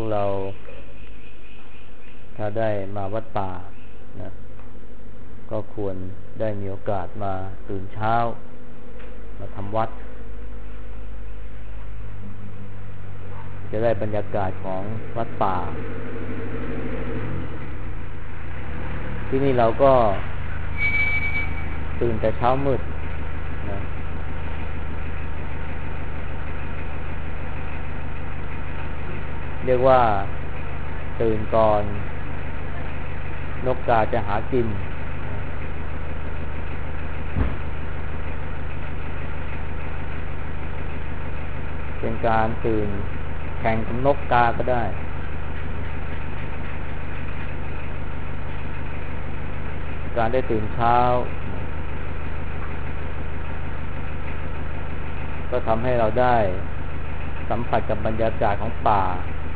เราถ้าได้มาวัดป่านะก็ควรได้มีโอกาสมาตื่นเช้ามาทำวัดจะได้บรรยากาศของวัดป่าที่นี่เราก็ตื่นแต่เช้ามืดนะเรียกว่าตื่นก่อนนกกาจะหากินเป็นการตื่นแข่งกับนกกาก็ได้การได้ตื่นเช้าก็ทำให้เราได้สัมผัสกับบรรยากาศของป่า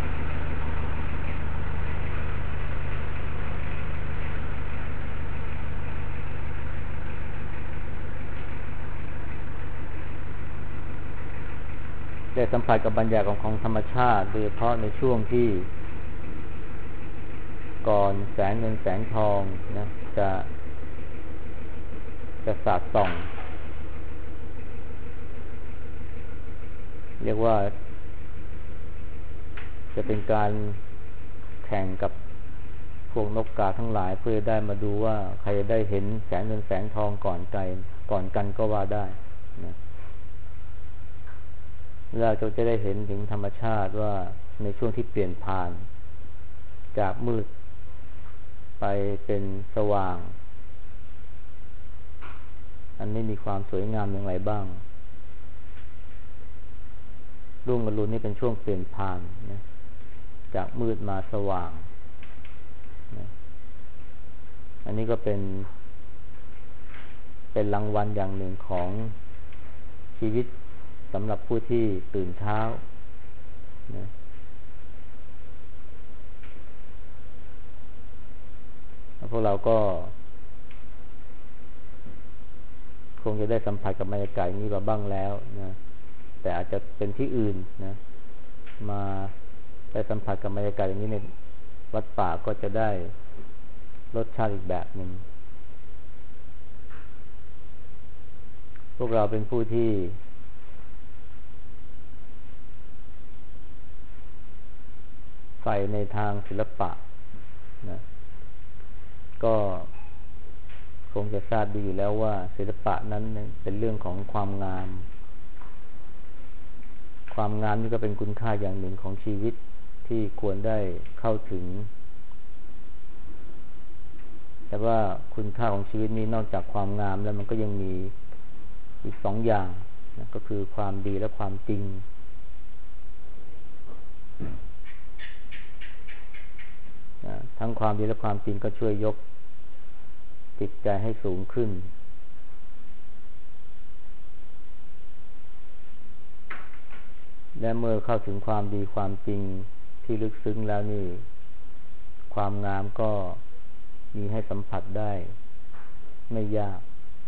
ได้สัมผัสกับบรรยากาศของธรรมชาติโดยเฉพาะในช่วงที่ก่อนแสงเงินแสงทองนะจะสาดส่องเรียกว่าจะเป็นการแข่งกับพวกนกกาทั้งหลายเพื่อได้มาดูว่าใครได้เห็นแสงเงินแสงทองก่อนกันก็ว่าได้นะเราจะได้เห็นถึงธรรมชาติว่าในช่วงที่เปลี่ยนผ่านจากมืดไปเป็นสว่างอันนี้มีความสวยงามอย่างไรบ้างรุ่งอรุณนี่เป็นช่วงเปลี่ยนผ่านนะจากมืดมาสว่างนะอันนี้ก็เป็นรางวัลอย่างหนึ่งของชีวิตสำหรับผู้ที่ตื่นเช้านะพวกเราก็คงจะได้สัมผัสกับบรรยากาศนี้มาบ้างแล้วนะแต่อาจจะเป็นที่อื่นนะมาได้สัมผัสกับบรรยากาศอย่างนี้ในวัดป่าก็จะได้รสชาติอีกแบบหนึ่งพวกเราเป็นผู้ที่ใฝ่ในทางศิลปะนะก็คงจะทราบดีอยู่แล้วว่าศิลปะนั้นเป็นเรื่องของความงามนี่ก็เป็นคุณค่าอย่างหนึ่งของชีวิตที่ควรได้เข้าถึงแต่ว่าคุณค่าของชีวิตนี้นอกจากความงามแล้วมันก็ยังมีอีกสองอย่างนะก็คือความดีและความจริงทั้งความดีและความจริงก็ช่วยยกจิตใจให้สูงขึ้นและเมื่อเข้าถึงความดีความจริงที่ลึกซึ้งแล้วนี่ความงามก็มีให้สัมผัสได้ไม่ยาก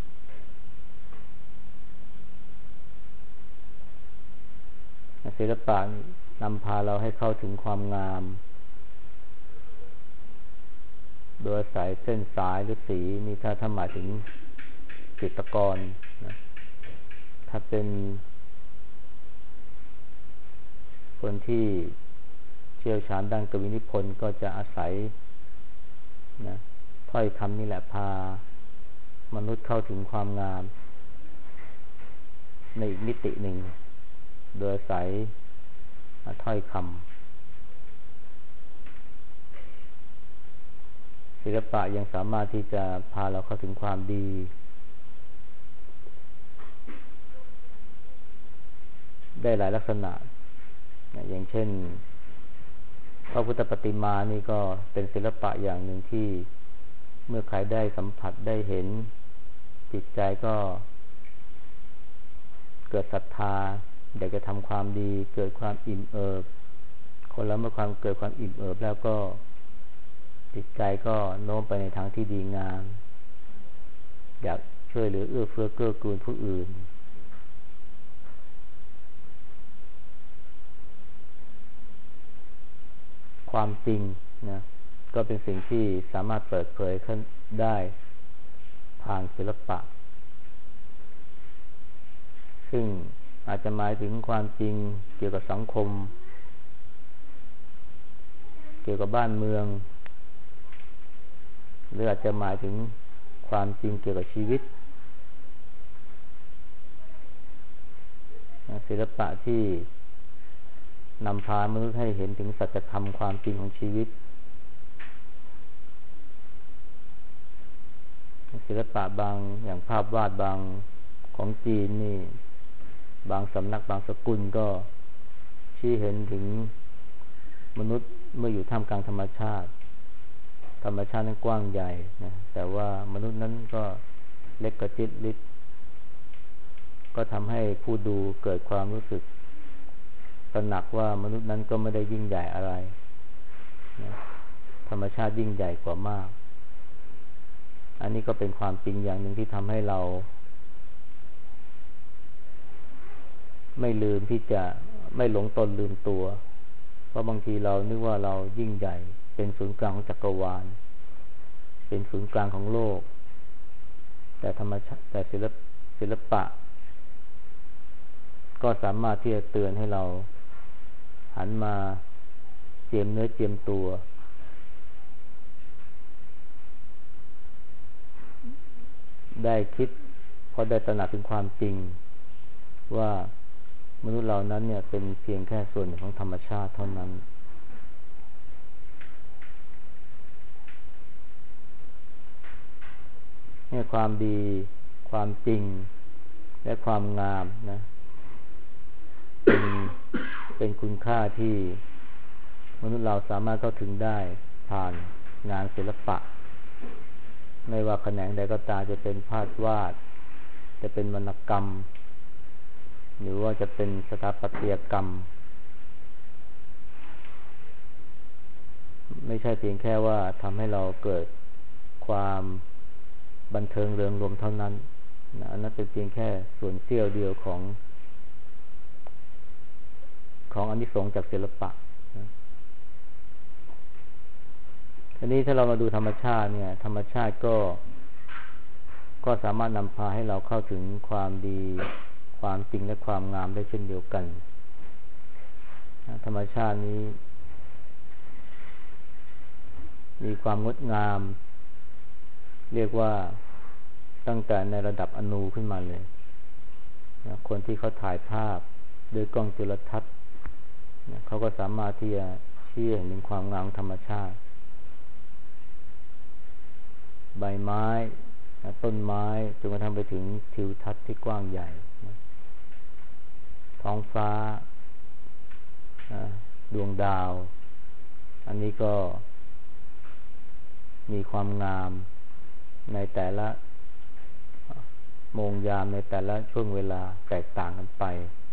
ศิลปะนำพาเราให้เข้าถึงความงามโดยสายเส้นสายหรือสีนี่ถ้าหมายถึงจิตรกรนะถ้าเป็นคนที่เชี่ยวชาญด้านกวีนิพนธ์ก็จะอาศัยนะถ้อยคำนี่แหละพามนุษย์เข้าถึงความงามในอีกมิติหนึ่งโดยอาศัยถ้อยคำศิลปะยังสามารถที่จะพาเราเข้าถึงความดีได้หลายลักษณะอย่างเช่นพระพุทธประติมานี่ก็เป็นศิลปะอย่างหนึ่งที่เมื่อใครได้สัมผัสได้เห็นจิตใจก็เกิดศรัทธาอยากจะทำความดีเกิดความอิ่มเอิบคนเราเมื่อเกิดความอิ่มเอิบแล้วก็จิตใจก็โน้มไปในทางที่ดีงามอยากช่วยเหลือเอื้อเฟื้อเกื้อกูลผู้อื่นความจริงนะก็เป็นสิ่งที่สามารถเปิดเผยขึ้นได้ผ่านศิลปะซึ่งอาจจะหมายถึงความจริงเกี่ยวกับสังคมเกี่ยวกับบ้านเมืองหรืออาจจะหมายถึงความจริงเกี่ยวกับชีวิตศิลปะที่นำพามนุษย์ให้เห็นถึงสัจธรรมความจริงของชีวิตศิลปะบางอย่างภาพวาดบางของจีนนี่บางสำนักบางสกุลก็ชี้เห็นถึงมนุษย์เมื่ออยู่ท่ามกลางธรรมชาตินั้นกว้างใหญ่นะแต่ว่ามนุษย์นั้นก็เล็กกระจิตริดก็ทำให้ผู้ดูเกิดความรู้สึกตระหนักว่ามนุษย์นั้นก็ไม่ได้ยิ่งใหญ่อะไรนะธรรมชาติยิ่งใหญ่กว่ามากอันนี้ก็เป็นความจริงอย่างหนึ่งที่ทำให้เราไม่ลืมที่จะไม่หลงตนลืมตัวเพราะบางทีเรานึกว่าเรายิ่งใหญ่เป็นศูนย์กลางของจักรวาลเป็นศูนย์กลางของโลกแต่ธรรมชาติแต่ศิลปะก็สามารถที่จะเตือนให้เราหันมาเจียมเนื้อเจียมตัวได้คิดพอได้ตระหนักถึงความจริงว่ามนุษย์เรานั้นเนี่ยเป็นเพียงแค่ส่วนหนึ่งของธรรมชาติเท่านั้นเนี่ยความดีความจริงและความงามนะเป็นคุณค่าที่มนุษย์เราสามารถเข้าถึงได้ผ่านงานศิลปะไม่ว่าแขนงใดก็ตามจะเป็นภาพวาดจะเป็นวรรณกรรมหรือว่าจะเป็นสถาปัตยกรรมไม่ใช่เพียงแค่ว่าทำให้เราเกิดความบันเทิงเริงรมย์เท่านั้นนะอันนั้นเป็นเพียงแค่ส่วนเสี้ยวเดียวของอานิสงส์จากศิลปะนะทีนี้ถ้าเรามาดูธรรมชาติเนี่ยธรรมชาติก็สามารถนำพาให้เราเข้าถึงความดีความจริงและความงามได้เช่นเดียวกันธรรมชาตินี้มีความงดงามเรียกว่าตั้งแต่ในระดับอณูขึ้นมาเลยคนที่เขาถ่ายภาพโดยกล้องจุลทรรศน์เขาก็สามารถที่จะชี้เห็นถึงความงามธรรมชาติใบไม้ต้นไม้จนกระทั่งไปถึงทิวทัศน์ที่กว้างใหญ่ท้องฟ้าดวงดาวอันนี้ก็มีความงามในแต่ละโมงยามในแต่ละช่วงเวลาแตกต่างกันไป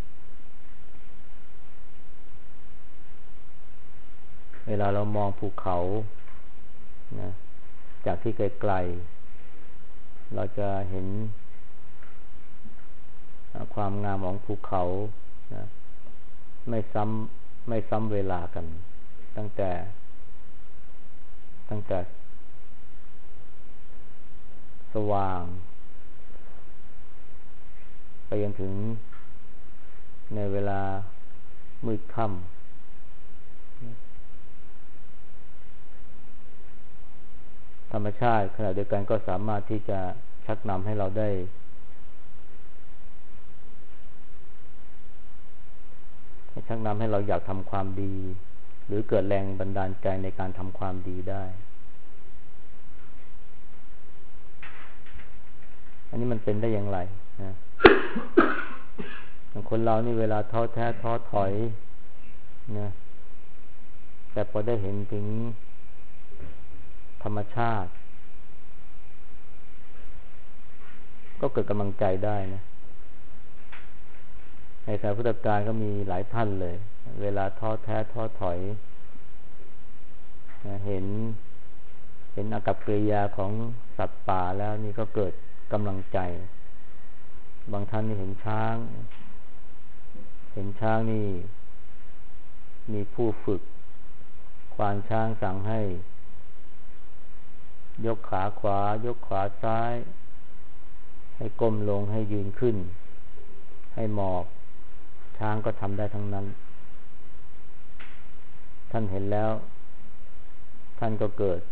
เวลาเรามองภูเขานะจากที่ไกลๆเราจะเห็นความงามของภูเขานะไม่ซ้ำเวลากันตั้งแต่สว่างไปจนถึงในเวลามืดค่ำธรรมชาติขณะเดียวกันก็สามารถที่จะชักนำให้เราได้ชักนำให้เราอยากทำความดีหรือเกิดแรงบันดาลใจในการทำความดีได้อันนี้มันเป็นได้อย่างไรนะคนเรานี่เวลาท้อแท้ท้อถอยนะแต่พอได้เห็นถึงธรรมชาติก็เกิดกำลังใจได้นะในสายพุทธกาลก็มีหลายท่านเลยเวลาท้อแท้ท้อถอยนะเห็นอากัปกิริยาของสัตว์ป่าแล้วนี่ก็เกิดกำลังใจบางท่านนี่เห็นช้างนี่มีผู้ฝึกคควานช้างสั่งให้ยกขาขวายกขาซ้ายให้ก้มลงให้ยืนขึ้นให้หมอบช้างก็ทำได้ทั้งนั้นท่านเห็นแล้วท่านก็เกิด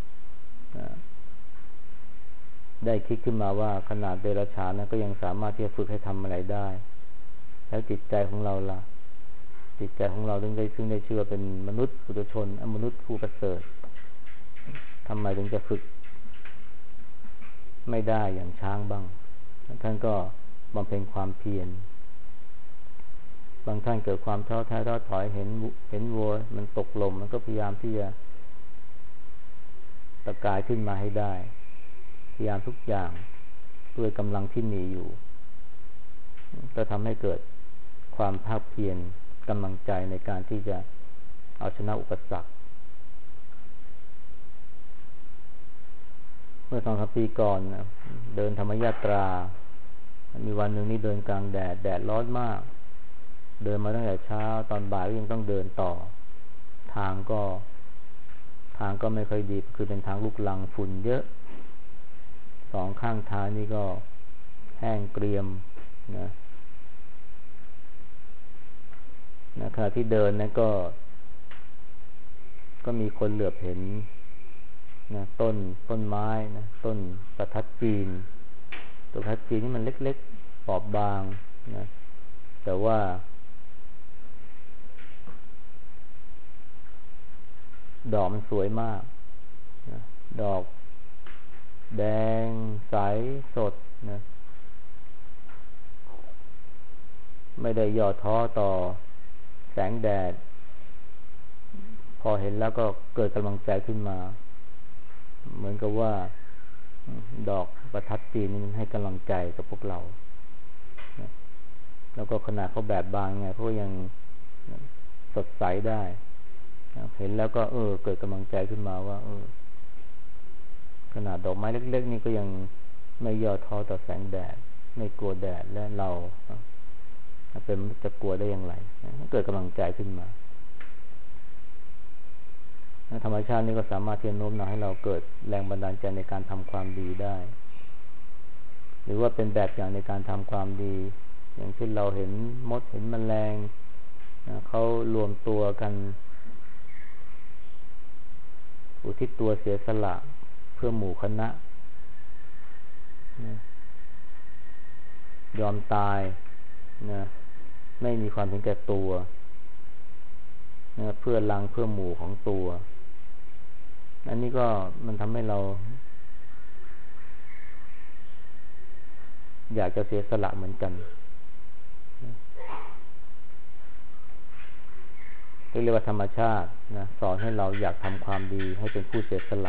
ได้คิดขึ้นมาว่าขนาดเดรัจฉานนะก็ยังสามารถที่จะฝึกให้ทำอะไรได้แล้วจิตใจของเราล่ะจิตใจของเราซึ่งได้ชื่อว่าเป็นมนุษย์ปุถุชนมนุษย์ผู้ประเสริฐทำไมถึงจะฝึกไม่ได้อย่างช้างบ้างท่านก็บำเพ็ญความเพียรบางท่านเกิดความท้อแท้ท้อถอยเห็นวัวมันตกลมมันก็พยายามที่จะตะกายขึ้นมาให้ได้พยายามทุกอย่างด้วยกำลังที่มีอยู่ก็ทำให้เกิดความภาคเพียรกำลังใจในการที่จะเอาชนะอุปสรรคเมื่อ2-3 ปีก่อนเดินธรรมยาตรามีวันหนึ่งนี่เดินกลางแดดร้อนมากเดินมาตั้งแต่เช้าตอนบ่ายก็ยังต้องเดินต่อทางก็ไม่ค่อยดีคือเป็นทางลูกรังฝุ่นเยอะ2 ข้างทางนี่ก็แห้งเกรียมนะขณะที่เดินนั้นก็มีคนเหลือบเห็นนะต้นไม้นะต้นประทัดจีนต้นประทัดจีนนี่มันเล็กๆบอบบางนะแต่ว่าดอกมันสวยมากนะดอกแดงใสสดนะไม่ได้ย่อท้อต่อแสงแดดพอเห็นแล้วก็เกิดกำลังใจขึ้นมาเหมือนกับว่าดอกประทัดจีนนี่มันให้กำลังใจกับพวกเรานะแล้วก็ขนาดเขาแบบบางไงเขายังสดใสได้เห็นแล้วก็เกิดกำลังใจขึ้นมาว่าขนาดดอกไม้เล็กๆนี่ก็ยังไม่ย่อท้อต่อแสงแดดไม่กลัวแดดและเราเป็นจะกลัวได้อย่างไรเกิดกำลังใจขึ้นมาธรรมชาตินี่ก็สามารถที่จะโน้มน้าวให้เราเกิดแรงบันดาลใจในการทำความดีได้หรือว่าเป็นแบบอย่างในการทำความดีอย่างเช่นเราเห็นมดเห็นแมลงเขารวมตัวกันอุทิศตัวเสียสละเพื่อหมู่คณะยอมตายนะไม่มีความเห็นแก่ตัวนะเพื่อรังเพื่อหมู่ของตัวอันนี้ก็มันทำให้เราอยากจะเสียสละเหมือนกันเรียกว่าธรรมชาตินะสอนให้เราอยากทำความดีให้เป็นผู้เสียสละ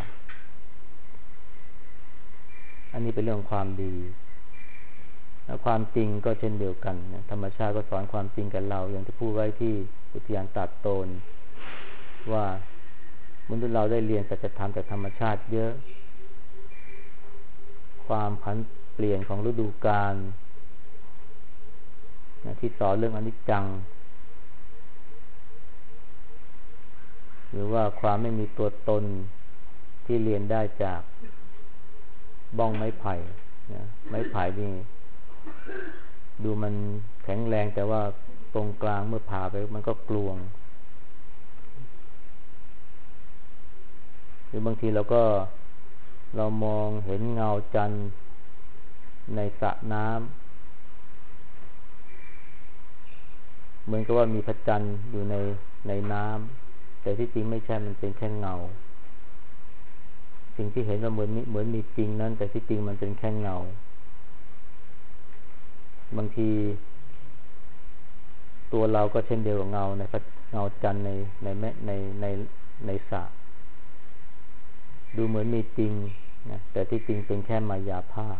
อันนี้เป็นเรื่องความดีและความจริงก็เช่นเดียวกันนะธรรมชาติก็สอนความจริงกับเราอย่างที่พูดไว้ที่อุทยานตาดโตนว่ามนุษย์เราได้เรียนสัจธรรมจากธรรมชาติเยอะความผันเปลี่ยนของฤดูกาลนะที่สอนเรื่องอนิจจังหรือว่าความไม่มีตัวตนที่เรียนได้จากบ้องไม้ไผ่นะไม้ไผ่นี่ดูมันแข็งแรงแต่ว่าตรงกลางเมื่อผ่าไปมันก็กลวงหรือบางทีเรามองเห็นเงาจันทร์ในสระน้ำเหมือนกับว่ามีพระจันทร์อยู่ในน้ำแต่ที่จริงไม่ใช่มันเป็นแค่เงาสิ่งที่เห็นว่าเหมือนมีจริงนั้นแต่ที่จริงมันเป็นแค่เงาบางทีตัวเราก็เช่นเดียวกับเงาในเงาจันทร์ในสระดูเหมือนมีจริงนะแต่ที่จริงเป็นแค่มายาภาพ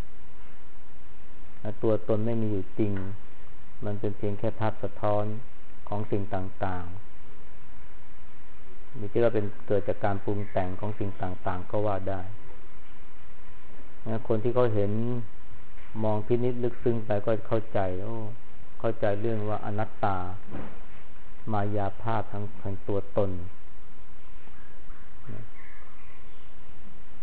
ตัวตนไม่มีอยู่จริงมันเป็นเพียงแค่ภาพสะท้อนของสิ่งต่างๆมีที่ว่าเป็นเกิดจากการปรุงแต่งของสิ่งต่างๆก็ว่าได้นะคนที่เขาเห็นมองพินิจลึกซึ้งไปก็เข้าใจเข้าใจเรื่องว่าอนัตตามายาภาพทั้งตัวตน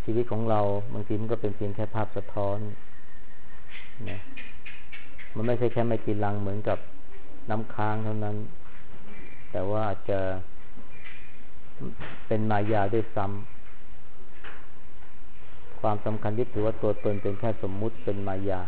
ชีวิตของเราบางทีมันก็เป็นเพียงแค่ภาพสะท้อนนะมันไม่ใช่แค่ไม่กี่ลังเหมือนกับน้ำค้างเท่านั้นแต่ว่าอาจจะเป็นมายาด้วยซ้ำความสำคัญที่ถือว่าตัวตนเป็นแค่สมมุติเป็นมายา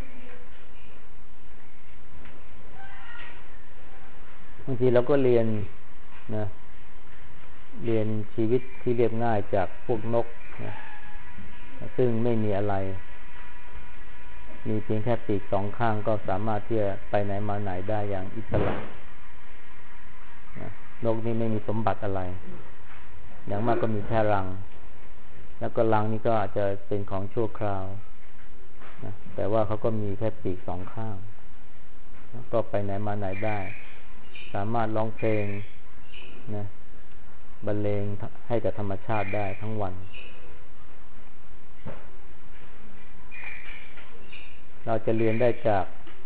บางทีเราก็เรียนนะเรียนชีวิตที่เรียบง่ายจากพวกนกนะซึ่งไม่มีอะไรมีเพียงแค่ปีกสองข้างก็สามารถที่จะไปไหนมาไหนได้อย่างอิสระนกนี่ไม่มีสมบัติอะไรอย่างมากก็มีแค่รังแล้วก็รังนี่ก็อาจจะเป็นของชั่วคราวนะแต่ว่าเขาก็มีแค่ปีกสองข้างก็ไปไหนมาไหนได้สามารถร้องเพลงนะบรรเลงให้กับธรรมชาติได้ทั้งวันเราจะเรียนได้จาก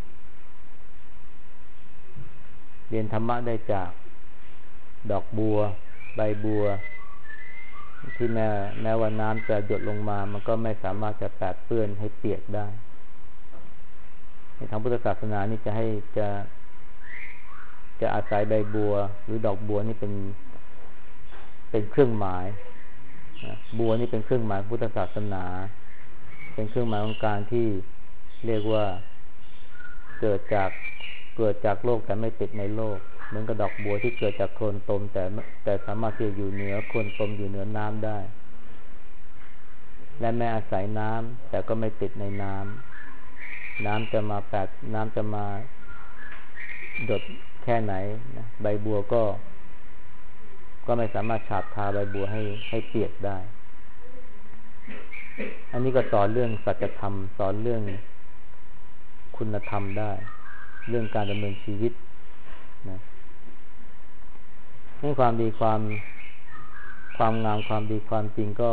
เรียนธรรมะได้จากดอกบัวใบบัวที่แม้ว่าน้ำจะหยดลงมามันก็ไม่สามารถจะแปดเปื้อนให้เปียกได้ในทางพุทธศาสนานี่จะอาศัยใบบัวหรือดอกบัวนี่เป็นเครื่องหมายบัวนี่เป็นเครื่องหมายพุทธศาสนาเป็นเครื่องหมายของการที่เรียกว่าเกิดจากโลกแต่ไม่ติดในโลกเหมือนกับดอกบัวที่เกิดจากโคลนตมแต่สามารถที่จะอยู่เหนือโคลนตมอยู่เหนือน้ำได้และแม้อาศัยน้ำแต่ก็ไม่ติดในน้ำจะมาหยดแค่ไหนนะใบบัวก็ไม่สามารถฉาบทาใบบัวให้เปียกได้อันนี้ก็สอนเรื่องสัจธรรมสอนเรื่องคุณธรรมได้เรื่องการดำเนินชีวิตนะให้ความดีความงามความดีความจริงก็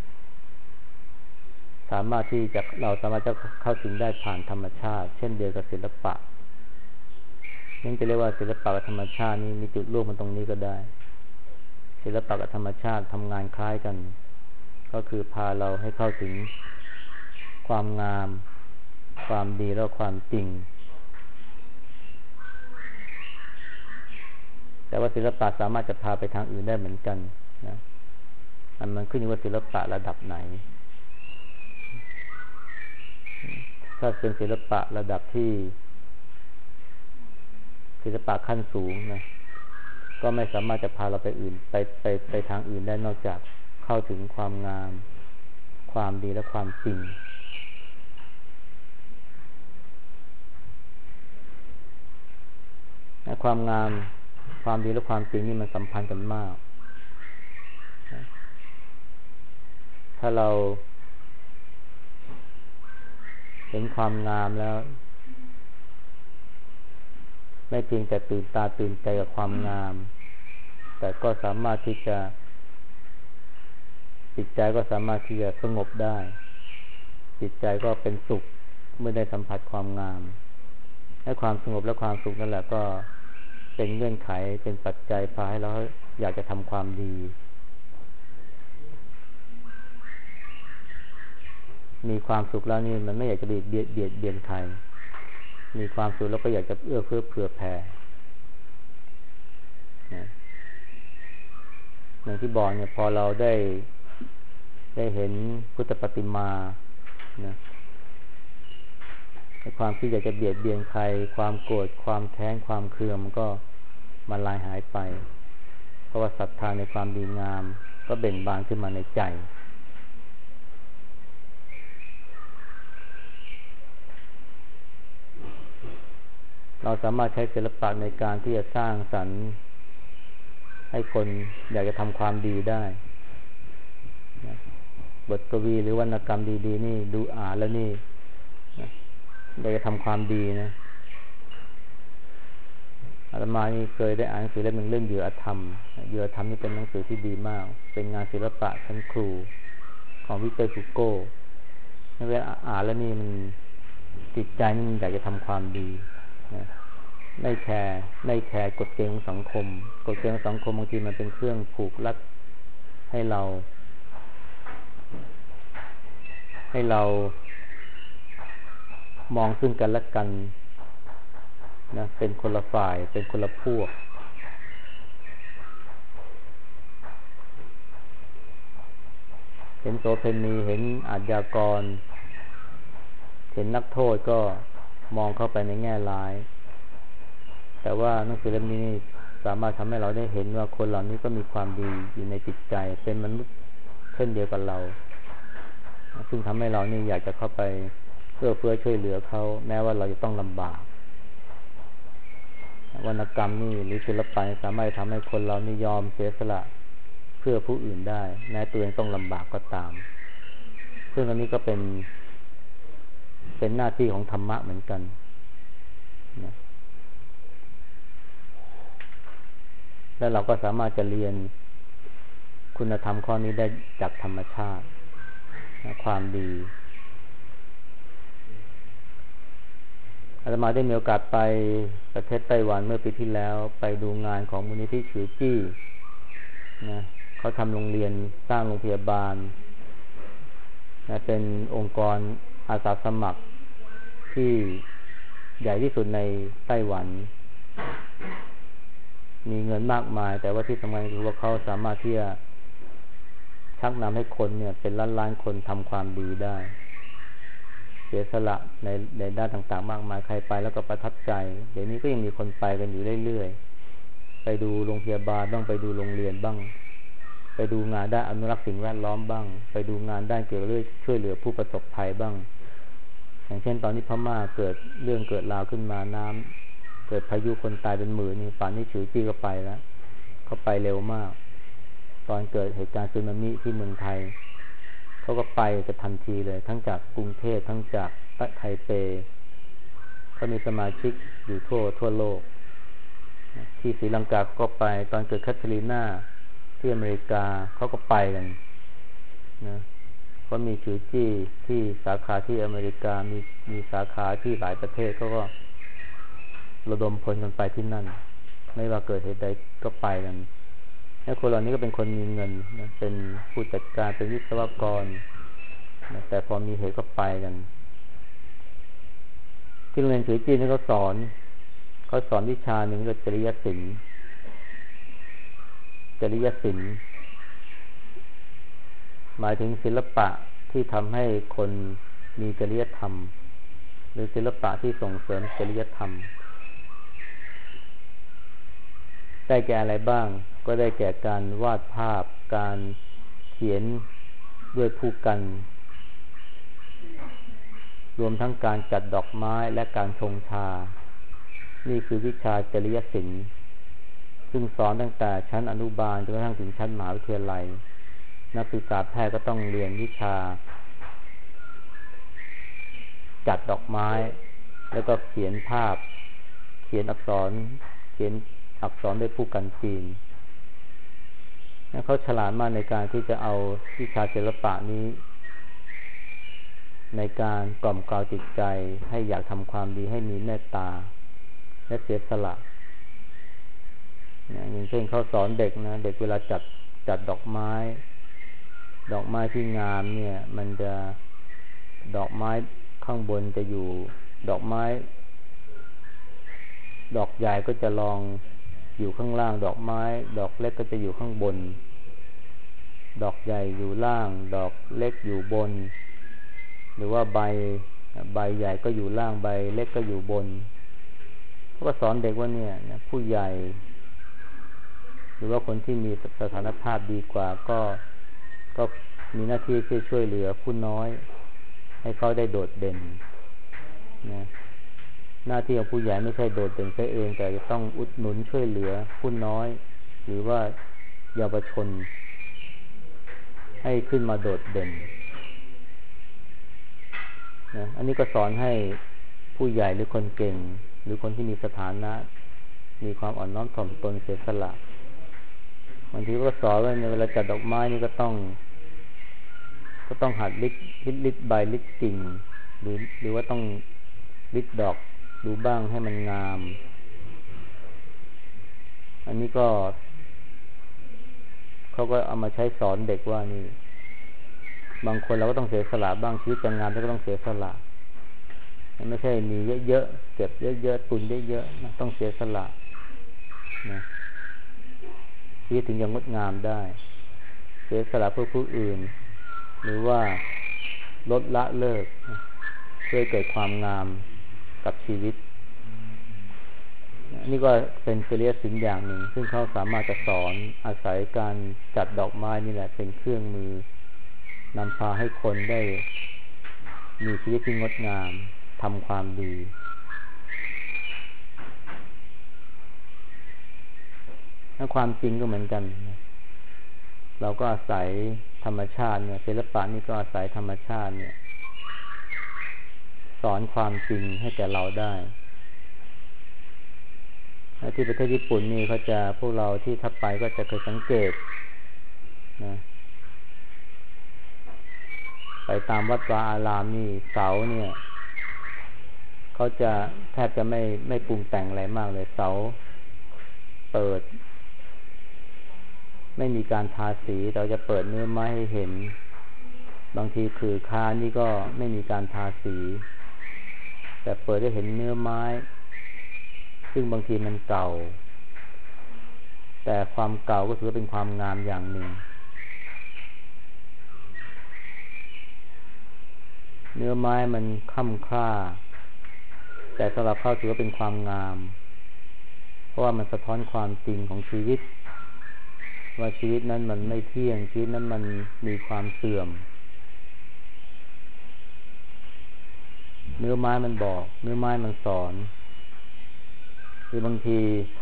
สามารถที่เราสามารถจะเข้าถึงได้ผ่านธรรมชาติเช่นเดียวกับศิลปะนั่นจะเรียกว่าศิลปะกับธรรมชาตินี่มีจุดร่วมกันตรงนี้ก็ได้ศิลปะกับธรรมชาติทำงานคล้ายกันก็คือพาเราให้เข้าถึงความงามความดีและความจริงแต่ว่าศิลปะสามารถจะพาไปทางอื่นได้เหมือนกันนะมันขึ้นอยู่ว่าศิลปะระดับไหนถ้าเป็นศิลปะระดับที่ศิลปะขั้นสูงนะก็ไม่สามารถจะพาเราไปทางอื่นได้นอกจากเข้าถึงความงามความดีและความจริงความงามความดีและความจริงนี่มันสัมพันธ์กันมากถ้าเราเห็นความงามแล้วไม่เพียงแต่ตื่นตาตื่นใจกับความงามแต่ก็สามารถที่จะจิตใจก็สามารถที่จะสงบได้จิตใจก็เป็นสุขเมื่อได้สัมผัสความงามและความสงบและความสุขนั่นแหละก็เป็นเงื่อนไขเป็นปัจจัยพาให้เราอยากจะทำความดีมีความสุขแล้วนี่มันไม่อยากจะเบียดเบียนใครมีความสุขแล้วก็อยากจะเอื้อเฟื้อเผื่อแผ่อย่างที่บอกเนี่ยพอเราได้เห็นพุทธปฏิมานะความที่อยากจะเบียดเบียนใครความโกรธความแค้นความเคืองมันก็มันลายหายไปเพราะว่าศรัทธาในความดีงามก็เบ่งบานขึ้นมาในใจเราสามารถใช้ศิลปะในการที่จะสร้างสรรค์ให้คนอยากจะทำความดีได้บทกวีหรือวรรณกรรมดีๆนี่ดูอ่านแล้วนี่อยากจะทำความดีนะอาตมานี่เคยได้อ่านหนังสือเล่มหนึ่งเรื่องเหยื่อธรรมนี่เป็นหนังสือที่ดีมากเป็นงานศิลปะชั้นครูของวิกเตอร์ฮูโก้เวลาอ่านแล้วนี่มันจิตใจนี่มันอยากจะทำความดีนะไม่แคร์กฎเกณฑ์ของสังคมกฎเกณฑ์ของสังคมบางทีมันเป็นเครื่องผูกรัดให้เราให้เรามองซึ่งกันและกันนะเป็นคนละฝ่ายเป็นคนละพวกเห็นโสเภณีเห็นอาชญากรเห็นนักโทษก็มองเข้าไปในแง่ร้ายแต่ว่าหนังสือเล่มนี้สามารถทำให้เราได้เห็นว่าคนเหล่านี้ก็มีความดีอยู่ในจิตใจเป็นมนุษย์เช่นเดียวกับเราซึ่งทำให้เรานี่อยากจะเข้าไปเอื้อเฟื้อช่วยเหลือเขาแม้ว่าเราจะต้องลำบากวรรณกรรมนี่หรือศิลปะสามารถทำให้คนเรานี่ยอมเสียสละเพื่อผู้อื่นได้แม้ตัวเองต้องลำบากก็ตามซึ่งอันนี้ก็เป็นหน้าที่ของธรรมะเหมือนกันนะและเราก็สามารถจะเรียนคุณธรรมข้อนี้ได้จากธรรมชาตินะความดีอาตมาได้มีโอกาสไปประเทศไต้หวันเมื่อปีที่แล้วไปดูงานของมูลนิธิฉือจี้นะเขาทำโรงเรียนสร้างโรงพยาบาลนะเป็นองค์กรอาสาสมัครที่ใหญ่ที่สุดในไต้หวันมีเงินมากมายแต่ว่าที่สำคัญคือว่าเขาสามารถที่จะชักนำให้คนเนี่ยเป็นล้านๆคนทำความดีได้เสียสละในด้านต่างๆมากมายใครไปแล้วก็ประทับใจเดี๋ยวนี้ก็ยังมีคนไปกันอยู่เรื่อยๆไปดูโรงพยาบาลบ้างไปดูโรงเรียนบ้างไปดูงานด้านอนุรักษ์สิ่งแวดล้อมบ้างไปดูงานด้านเกี่ยวกับเรื่องช่วยเหลือผู้ประสบภัยบ้างอย่างเช่นตอนนี้พม่าเกิดเรื่องเกิดราวขึ้นมาน้ำเกิดพายุคนตายเป็นหมื่นนี่ป่านนี้ฉือจี้ก็ไปแล้วเขาไปเร็วมากตอนเกิดเหตุการณ์สึนามิที่เมืองไทยเขาก็ไปกันทันทีเลยทั้งจากกรุงเทพทั้งจากไทเปเขามีสมาชิกอยู่ทั่วโลกที่ศรีลังกาก็ไปตอนเกิดแคทรีนาที่อเมริกาเขาก็ไปกันนะเพราะมีฉือจี้ที่สาขาที่อเมริกามีสาขาที่หลายประเทศเขาก็ระดมพลกันไปที่นั่นไม่ว่าเกิดเหตุใดก็ไปกันและคนเหล่านี้ก็เป็นคนมีเงินนะเป็นผู้จัดการเป็นวิศวกรนะแต่พอมีเหตุก็ไปกันที่โรงเรียนฉือจี้นี่เขาสอนวิชาหนึ่งก็จริยศิลป์หมายถึงศิลปะที่ทำให้คนมีจริยธรรมหรือศิลปะที่ส่งเสริมจริยธรรมได้แก่อะไรบ้างก็ได้แก่การวาดภาพการเขียนด้วยผู้กันรวมทั้งการจัดดอกไม้และการชงชานี่คือวิชาจริยศิลป์ซึ่งสอนตั้งแต่ชั้นอนุบาลจนกระทั่งถึงชั้นมหาวิทยาลัยนักศึกษาแพทย์ก็ต้องเรียนวิชาจัดดอกไม้แล้วก็เขียนภาพเขียนอักษรด้วยผู้กันจีนเขาฉลาดมากในการที่จะเอาวิชาศิลปะนี้ในการกล่อมเกลาจิตใจให้อยากทำความดีให้มีเมตตาและเสียสละอย่างเช่นเขาสอนเด็กนะเด็กเวลาจัดดอกไม้ที่งามเนี่ยมันจะดอกไม้ข้างบนจะอยู่ดอกไม้ดอกใหญ่ก็จะลองอยู่ข้างล่างดอกไม้ดอกเล็กก็จะอยู่ข้างบนดอกใหญ่อยู่ล่างดอกเล็กอยู่บนหรือว่าใบใหญ่ก็อยู่ล่างใบเล็กก็อยู่บนเขาก็สอนเด็กว่าเนี่ยผู้ใหญ่หรือว่าคนที่มีสถานภาพดีกว่าก็มีหน้าที่ที่ช่วยเหลือผู้น้อยให้เขาได้โดดเด่นนะหน้าที่ของผู้ใหญ่ไม่ใช่โดดเด่นเองแต่จะต้องอุดหนุนช่วยเหลือผู้น้อยหรือว่าเยาวชนให้ขึ้นมาโดดเด่นนะอันนี้ก็สอนให้ผู้ใหญ่หรือคนเก่งหรือคนที่มีสถานะมีความอ่อนน้อมถ่อมตนเสียสละบางทีก็สอนว่าในเวลาจัดดอกไม้นี่ก็ต้องหัดลิดใบลิดกิ่งหรือว่าต้องลิดดอกดูบ้างให้มันงามอันนี้ก็เขาก็เอามาใช้สอนเด็กว่านี่บางคนเราก็ต้องเสียสละบ้างชีวิตการงานเราก็ต้องเสียสละไม่ใช่มีเยอะๆเก็บเยอะๆตุนเยอะๆนะต้องเสียสละนะชีวิตถึงจะงดงามได้เสียสละเพื่อผู้อื่นหรือว่าลดละเลิกเพื่อเกิดความงามกับชีวิตนี่ก็เป็นจริยศิลป์อย่างหนึ่งซึ่งเขาสามารถจะสอนอาศัยการจัดดอกไม้นี่แหละเป็นเครื่องมือนำพาให้คนได้มีชีวิตที่งดงามทำความดีถ้าความจริงก็เหมือนกันเราก็อาศัยธรรมชาติเนี่ยศิลปะนี่ก็อาศัยธรรมชาติเนี่ยสอนความจริงให้แก่เราได้ที่ประเทศญี่ปุ่นนี่เขาจะพวกเราที่ทับไปก็จะเคยสังเกตนะไปตามวัดวาอารามนี่เสาเนี่ยเขาจะแทบจะไม่ปรุงแต่งอะไรมากเลยเสาเปิดไม่มีการทาสีเราจะเปิดเนื้อไม้ให้เห็นบางทีคือคานนี่ก็ไม่มีการทาสีแต่เปิดได้เห็นเนื้อไม้ซึ่งบางทีมันเก่าแต่ความเก่าก็ถือเป็นความงามอย่างหนึ่งเนื้อไม้มันค่ำคร่าแต่สำหรับเขาถือว่าเป็นความงามเพราะว่ามันสะท้อนความจริงของชีวิตว่าชีวิตนั้นมันไม่เที่ยงชีวิตนั้นมันมีความเสื่อมเนื้อไม้มันบอกเนื้อไม้มันสอนหรือบางที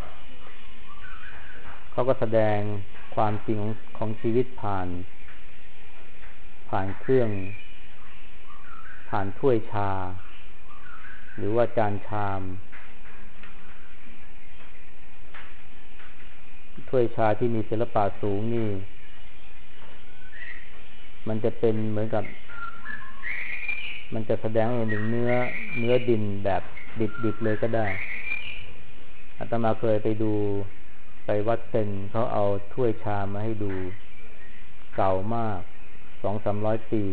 เขาก็แสดงความจริงของชีวิตผ่านเครื่องผ่านถ้วยชาหรือว่าจานชามถ้วยชาที่มีศิลปะสูงนี่มันจะเป็นเหมือนกับมันจะแสดงให้เห็นถึงเนื้อดินแบบดิบๆเลยก็ได้อาตมาเคยไปวัดเซนเขาเอาถ้วยชามาให้ดูเก่ามาก 200-300 ปี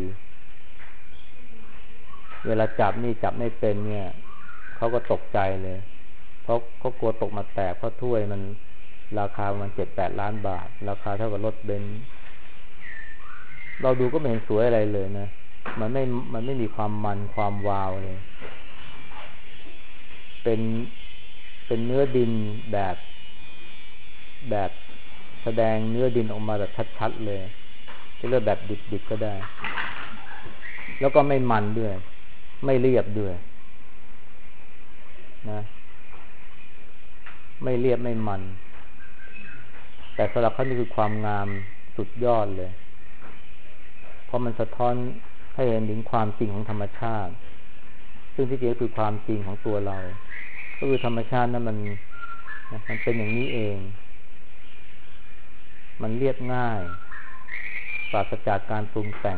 เวลาจับนี่จับไม่เป็นเนี่ยเขาก็ตกใจเลยเพราะเขากลัวตกมาแตกเพราะถ้วยมันราคามัน 7-8 ล้านบาทราคาเท่ากับรถเบนซ์เราดูก็ไม่เห็นสวยอะไรเลยนะมันไม่มีความมันความวาวเลยเป็นเนื้อดินแบบแสดงเนื้อดินออกมาแบบชัดๆเลยจะเรียกแบบดิบๆก็ได้แล้วก็ไม่มันด้วยไม่เรียบด้วยนะไม่เรียบไม่มันแต่สำหรับเขานี่คือความงามสุดยอดเลยเพราะมันสะท้อนให้เห็นถึงความจริงของธรรมชาติซึ่งที่จริงก็คือความจริงของตัวเราก็คือธรรมชาตินั้นมันเป็นอย่างนี้เองมันเรียบง่ายปราศจากการปรุงแต่ง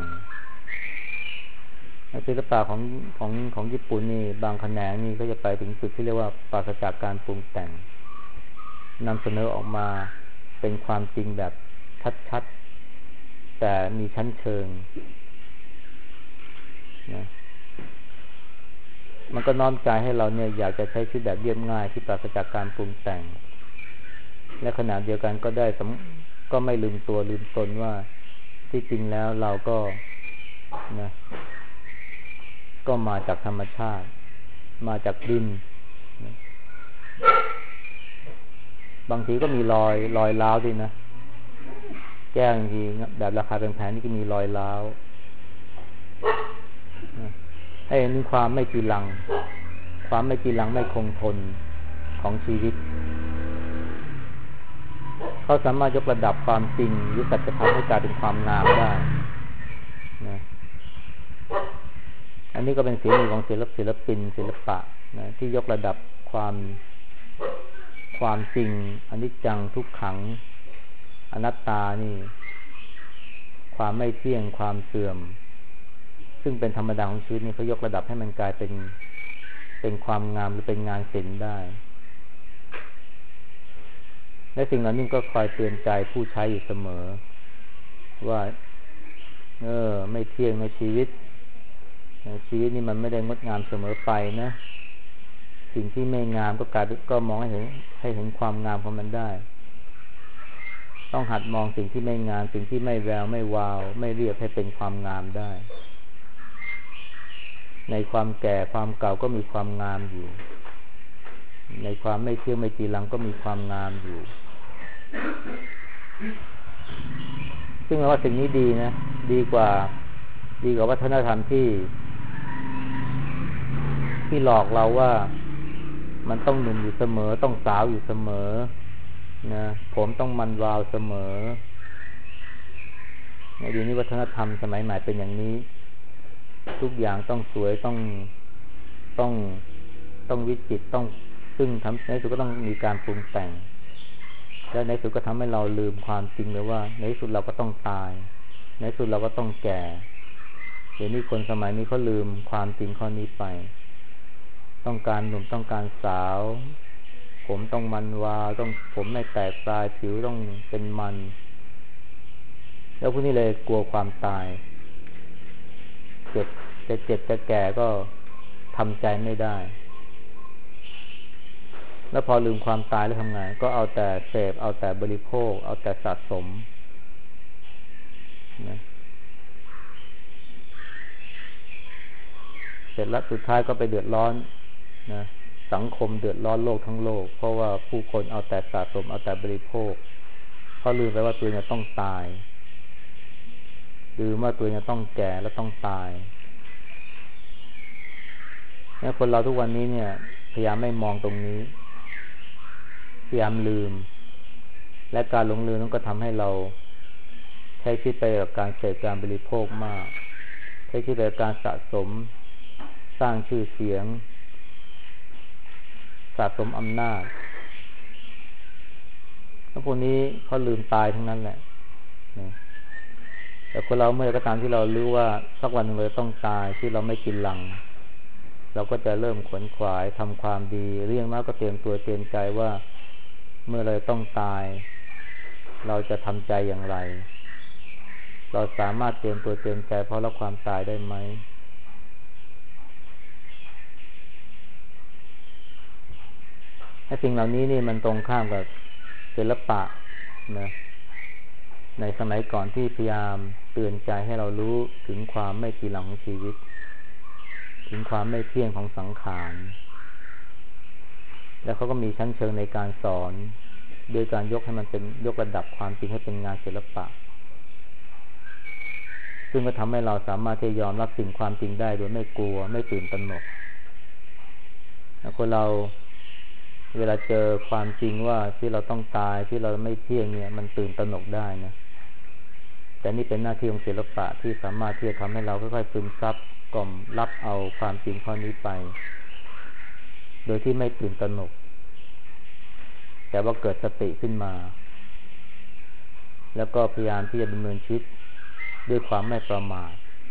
ศิลปะของญี่ปุ่นนี่บางแขนงนี่ก็จะไปถึงจุดที่เรียกว่าปราศจากการปรุงแต่งนำเสนอออกมาเป็นความจริงแบบชัดๆแต่มีชั้นเชิงนะมันก็น้อมใจให้เราเนี่ยอยากจะใช้ชีวิตแบบเรียบง่ายที่ปราศจากการปรุงแต่งและขณะเดียวกันก็ไม่ลืมตัวลืมตนว่าที่จริงแล้วเราก็นะก็มาจากธรรมชาติมาจากดินนะบางทีก็มีรอยร้าวด้วยนะแก้วบางทีแบบราคาแพงๆนี่ก็มีรอยร้าวให้เห็นความไม่จีรังไม่คงทนของชีวิตเขาสามารถยกระดับความจริงหรือสัจธรรมให้กลายเป็นความงามได้นะอันนี้ก็เป็นฝีมือของศิลปินศิลปะนะที่ยกระดับความจริงอนิจจังทุกขังอนัตตานี่ความไม่เที่ยงความเสื่อมซึ่งเป็นธรรมดาของชีวิตนี่เขายกระดับให้มันกลายเป็นความงามหรือเป็นงานศิลป์ได้และสิ่งเหล่านี้ก็คอยเตือนใจผู้ใช้อยู่เสมอว่าไม่เที่ยงในชีวิตนี่มันไม่ได้งดงามเสมอไปนะสิ่งที่ไม่งามก็มองให้เห็นความงามของมันได้ต้องหัดมองสิ่งที่ไม่งามสิ่งที่ไม่แววไม่วาวไม่เรียบให้เป็นความงามได้ในความแก่ความเก่าก็มีความงามอยู่ในความไม่เที่ยงไม่จีรังก็มีความงามอยู่ซึ่งว่าสิ่งนี้ดีนะดีกว่าวัฒนธรรมที่หลอกเราว่ามันต้องหนุ่มอยู่เสมอต้องสาวอยู่เสมอนะผมต้องมันวาวเสมอในเดี๋ยวนี้วัฒนธรรมสมัยใหม่เป็นอย่างนี้ทุกอย่างต้องสวยต้องวิจิตรต้องซึ่งในสุดก็ต้องมีการปรุงแต่งและในสุดก็ทำให้เราลืมความจริงเลยว่าในสุดเราก็ต้องตายในสุดเราก็ต้องแก่เดี๋ยวนี้คนสมัยนี้เขาลืมความจริงข้อนี้ไปต้องการหนุ่มต้องการสาวผมต้องมันวาวต้องผมไม่แตกปลายผิวต้องเป็นมันแล้วพวกนี้เลยกลัวความตายเจ็บจะแก่ก็ทำใจไม่ได้แล้วพอลืมความตายแล้วทำไงก็เอาแต่เสพเอาแต่บริโภคเอาแต่สะสมนะเสร็จแล้วสุดท้ายก็ไปเดือดร้อนนะสังคมเดือดร้อนโลกทั้งโลกเพราะว่าผู้คนเอาแต่สะสมเอาแต่บริโภคเขาลืมไปว่าตัวเองจะต้องตายลืมว่าตัวเองจะต้องแก่และต้องตายเนี่ยคนเราทุกวันนี้เนี่ยพยายามไม่มองตรงนี้พยายามลืมและการหลงลืมนั้นก็ทำให้เราใช้ชีวิตไปกับการเสพการบริโภคมากใช้ชีวิตไปกับการสะสมสร้างชื่อเสียงสะสมอำนาจแล้วพวกนี้เขาลืมตายทั้งนั้นแหละแต่คนเราเมื่อก็ตามที่เรารู้ว่าสักวันหนึ่งเราต้องตายที่เราไม่กินหลังเราก็จะเริ่มขวนขวายทำความดีเรื่องมากก็เตรียมตัวเตรียมใจว่าเมื่อเราต้องตายเราจะทำใจอย่างไรเราสามารถเตรียมตัวเตรียมใจเพราะรับความตายได้ไหมไอ้สิ่งเหล่านี้นี่มันตรงข้ามกับศิลปะนะในสมัยก่อนที่พยายามเตือนใจให้เรารู้ถึงความไม่จีรังของชีวิตถึงความไม่เที่ยงของสังขารแล้วเขาก็มีชั้นเชิงในการสอนโดยการยกให้มันเป็นยกระดับความจริงให้เป็นงานศิลปะซึ่งก็ทำให้เราสามารถที่จะยอมรับสิ่งความจริงได้โดยไม่กลัวไม่ตื่นตระหนกคนเราเวลาเจอความจริงว่าที่เราต้องตายที่เราไม่เที่ยงเนี่ยมันตื่นตระหนกได้นะแต่นี่เป็นหน้าที่ของศิลปะที่สามารถที่จะทำให้เราค่อยๆซึมซับกล่อมรับเอาความจริงข้อนี้ไปโดยที่ไม่ตื่นตระหนกแต่ว่าเกิดสติขึ้นมาแล้วก็พยายามที่จะดำเนินชีวิตด้วยความไม่ประมาท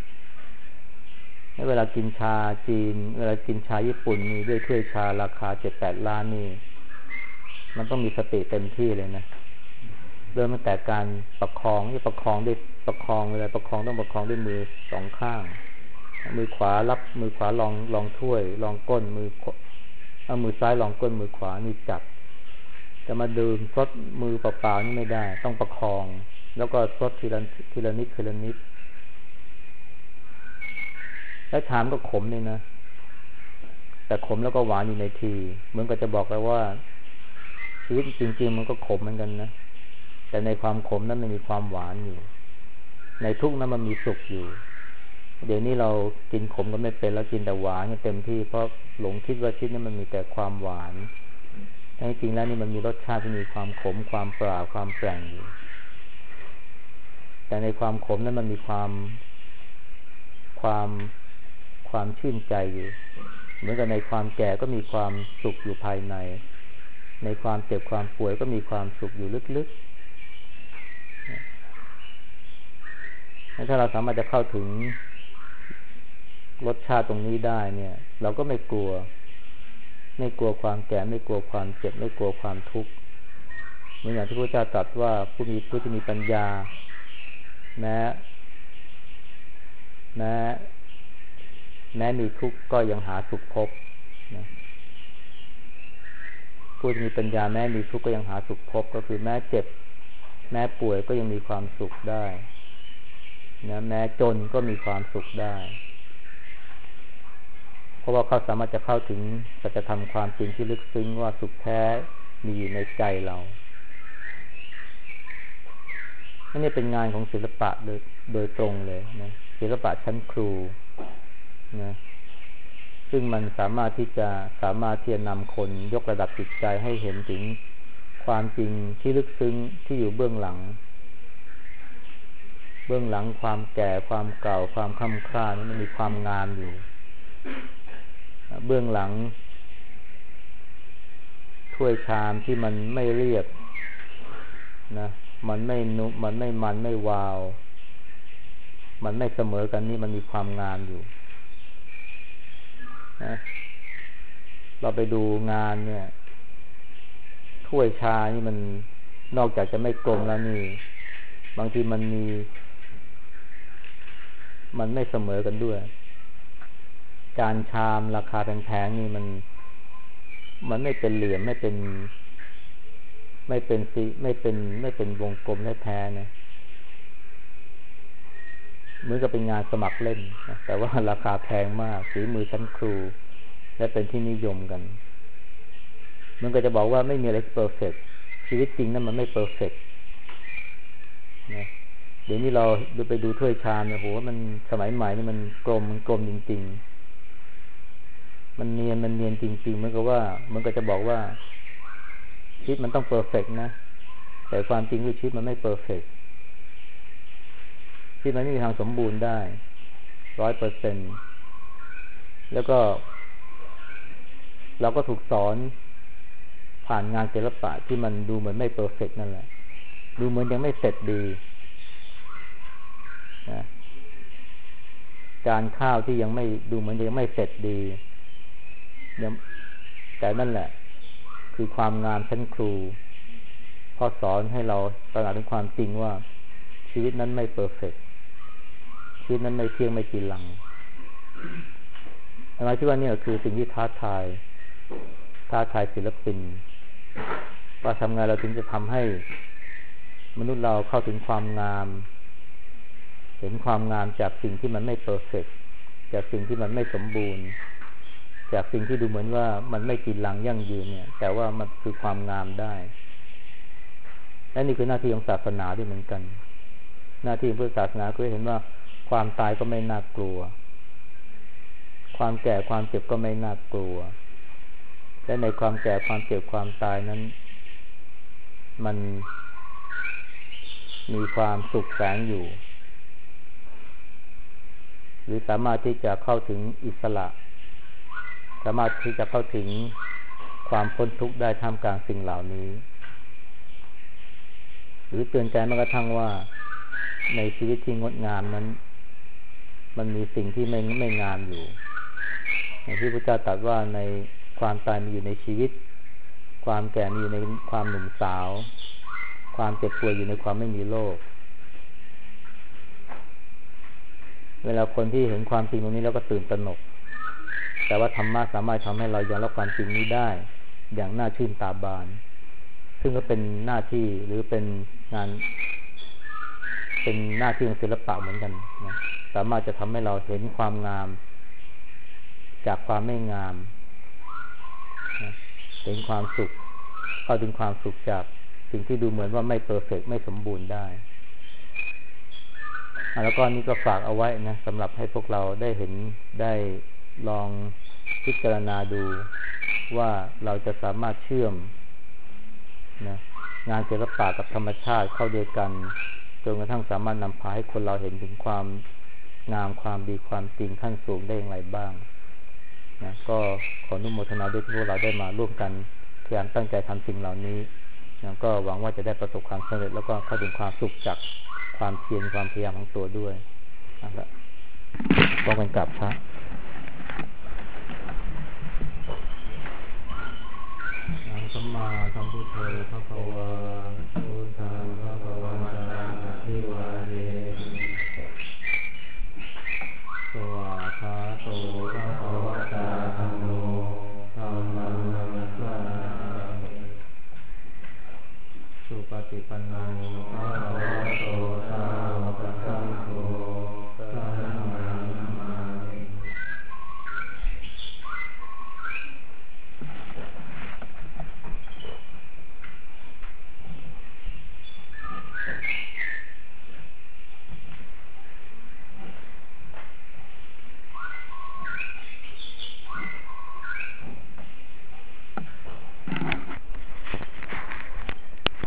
เวลากินชาจีนเวลากินชาญี่ปุ่นนี่ด้วยถ้วยชาราคา 7-8 ล้านนี่มันต้องมีสติเต็มที่เลยนะเริ่มตั้งแต่การประคองที่ประคองด้วยประคองเวลาประคองต้องประคองด้วยมือสองข้างมือขวารับมือขวาลองถ้วยลองก้นมือซ้ายลองก้นมือขวานี่จับจะมาดื่มซดมือเปล่าๆนี่ไม่ได้ต้องประคองแล้วก็ซดทีละนิดแล้วชามก็ขมเลยนะแต่ขมแล้วก็หวานอยู่ในทีเหมือนกับจะบอกเลยว่าชีวิตจริงๆมันก็ขมเหมือนกันนะแต่ในความขมนั้นมันมีความหวานอยู่ในทุกข์นั้นมันมีสุขอยู่เดี๋ยวนี้เรากินขมก็ไม่เป็นแล้วกินแต่หวานกันเต็มที่เพราะหลงคิดว่าชีวิตนั้นมันมีแต่ความหวานแต่จริงๆแล้วนี่มันมีรสชาติที่มีความขมความเปล่าความแปลงอยู่แต่ในความขมนั้นมันมีความชื่นใจอยู่เหมือนกับในความแก่ก็มีความสุขอยู่ภายในในความเจ็บความป่วยก็มีความสุขอยู่ลึกๆถ้าเราสามารถจะเข้าถึงรสชาติตรงนี้ได้เนี่ยเราก็ไม่กลัวความแก่ไม่กลัวความเจ็บไม่กลัวความทุกข์เหมือนอย่างที่พระเจ้าตรัสว่าผู้ที่มีปัญญาแม้แม้มีทุกข์ก็ยังหาสุขพบนะผู้ที่มีปัญญาแม้มีทุกข์ก็ยังหาสุขพบก็คือแม้เจ็บแม้ป่วยก็ยังมีความสุขได้นะแม้จนก็มีความสุขได้เพราะว่าเขาสามารถจะเข้าถึงสัจธรรมความจริงที่ลึกซึ้งว่าสุขแท้มีอยู่ในใจเรานี่เป็นงานของศิลปะโดยตรงเลยนะศิลปะชั้นครูนะซึ่งมันสามารถที่จะนำคนยกระดับจิตใจให้เห็นถึงความจริงที่ลึกซึ้งที่อยู่เบื้องหลังความแก่ความเก่าความค่ำคร่านั้นมันมีความงามอยู่เบื้องหลังถ้วยชามที่มันไม่เรียบนะมันไม่นุมันไม่วาวมันไม่เสมอกันนี่มันมีความงามอยู่นะเราไปดูงานเนี่ยถ้วยชานี่มันนอกจากจะไม่กลมแล้วนี่บางทีมันไม่เสมอกันด้วยจานชามราคาแพงๆนี่มันไม่เป็นเหลี่ยมไม่เป็นวงกลมแท้ๆนะเหมือนกับเป็นงานสมัครเล่นนะแต่ว่าราคาแพงมากฝีมือชั้นครูและเป็นที่นิยมกันมันก็จะบอกว่าไม่มีอะไรเพอร์เฟกต์ชีวิตจริงนั้นมันไม่เพอร์เฟกต์นะเดี๋ยวนี้เราไปดูถ้วยชามเนี่ยโหมันสมัยใหม่นี่มันกลมจริงๆมันเนียนจริงๆเหมือนกับจะบอกว่าชีวิตมันต้องเพอร์เฟกต์นะแต่ความจริงคือชีวิตมันไม่เพอร์เฟกต์ชีวิตมันไม่มีทางสมบูรณ์ได้ 100% แล้วก็เราก็ถูกสอนผ่านงานศิลปะที่มันดูเหมือนไม่เพอร์เฟกต์นั่นแหละดูเหมือนยังไม่เสร็จดีนะจานข้าวที่ยังไม่ดูเหมือนยังไม่เสร็จดีแต่นั่นแหละคือความงามชั้นครูพ่อสอนให้เราตระหนักถึงความจริงว่าชีวิตนั้นไม่เพอร์เฟกต์ชีวิตนั้นไม่เที่ยงไม่จีรังอะไรที่ว่านี่คือสิ่งที่ท้าทายศิลปินว่าทำไงเราถึงจะทำให้มนุษย์เราเข้าถึงความงามเห็นความงามจากสิ่งที่มันไม่เพอร์เฟกต์จากสิ่งที่มันไม่สมบูรณ์จากสิ่งที่ดูเหมือนว่ามันไม่จีรังยั่งยืนเนี่ยแต่ว่ามันคือความงามได้และนี่คือหน้าที่ของศาสนาด้วยเหมือนกันหน้าที่ของพุทธศาสนาคือเห็นว่าความตายก็ไม่น่ากลัวความแก่ความเจ็บก็ไม่น่ากลัวและในความแก่ความเจ็บความตายนั้นมันมีความสุขแฝงอยู่หรือสามารถที่จะเข้าถึงอิสระสามารถที่จะเข้าถึงความพ้นทุกข์ได้ท่ามกลางสิ่งเหล่านี้หรือเตือนใจแม้กระทั่งว่าในชีวิตที่งดงามนั้นมันมีสิ่งที่ไม่งามอยู่อย่างที่พระเจ้าตรัสว่าในความตายมีอยู่ในชีวิตความแก่มีอยู่ในความหนุ่มสาวความเจ็บป่วยอยู่ในความไม่มีโรคเวลาคนที่เห็นความจริงตรงนี้แล้วก็ตื่นตระหนกแต่ว่าธรรมะสามารถทำให้เรายอมรับความจริงนี้ได้อย่างน่าชื่นตาบานซึ่งก็เป็นหน้าที่หรือเป็นหน้าที่ของศิลปะเหมือนกันนะสามารถจะทำให้เราเห็นความงามจากความไม่งามนะเห็นความสุขเข้าถึงความสุขจากสิ่งที่ดูเหมือนว่าไม่เพอร์เฟกต์ไม่สมบูรณ์ได้แล้วก็นี่ก็ฝากเอาไว้นะสำหรับให้พวกเราได้เห็นได้ลองพิจารณาดูว่าเราจะสามารถเชื่อมนะงานศิลปะกับธรรมชาติเข้าด้วยกันจนกระทั่งสามารถนำพาให้คนเราเห็นถึงความงามความดีความจริงขั้นสูงได้อย่างไรบ้างนะก็ขออนุโมทนาด้วยที่พวกเราได้มาร่วมกันพยายามตั้งใจทำสิ่งเหล่านี้นะก็หวังว่าจะได้ประสบความสำเร็จแล้วก็เข้าถึงความสุขจากความเพียรความพยายามของตัวด้วยนะครับต้องกันกลับพระสัมมาสัมพุทโธภะคะวะพุทธังภะคะวันตัง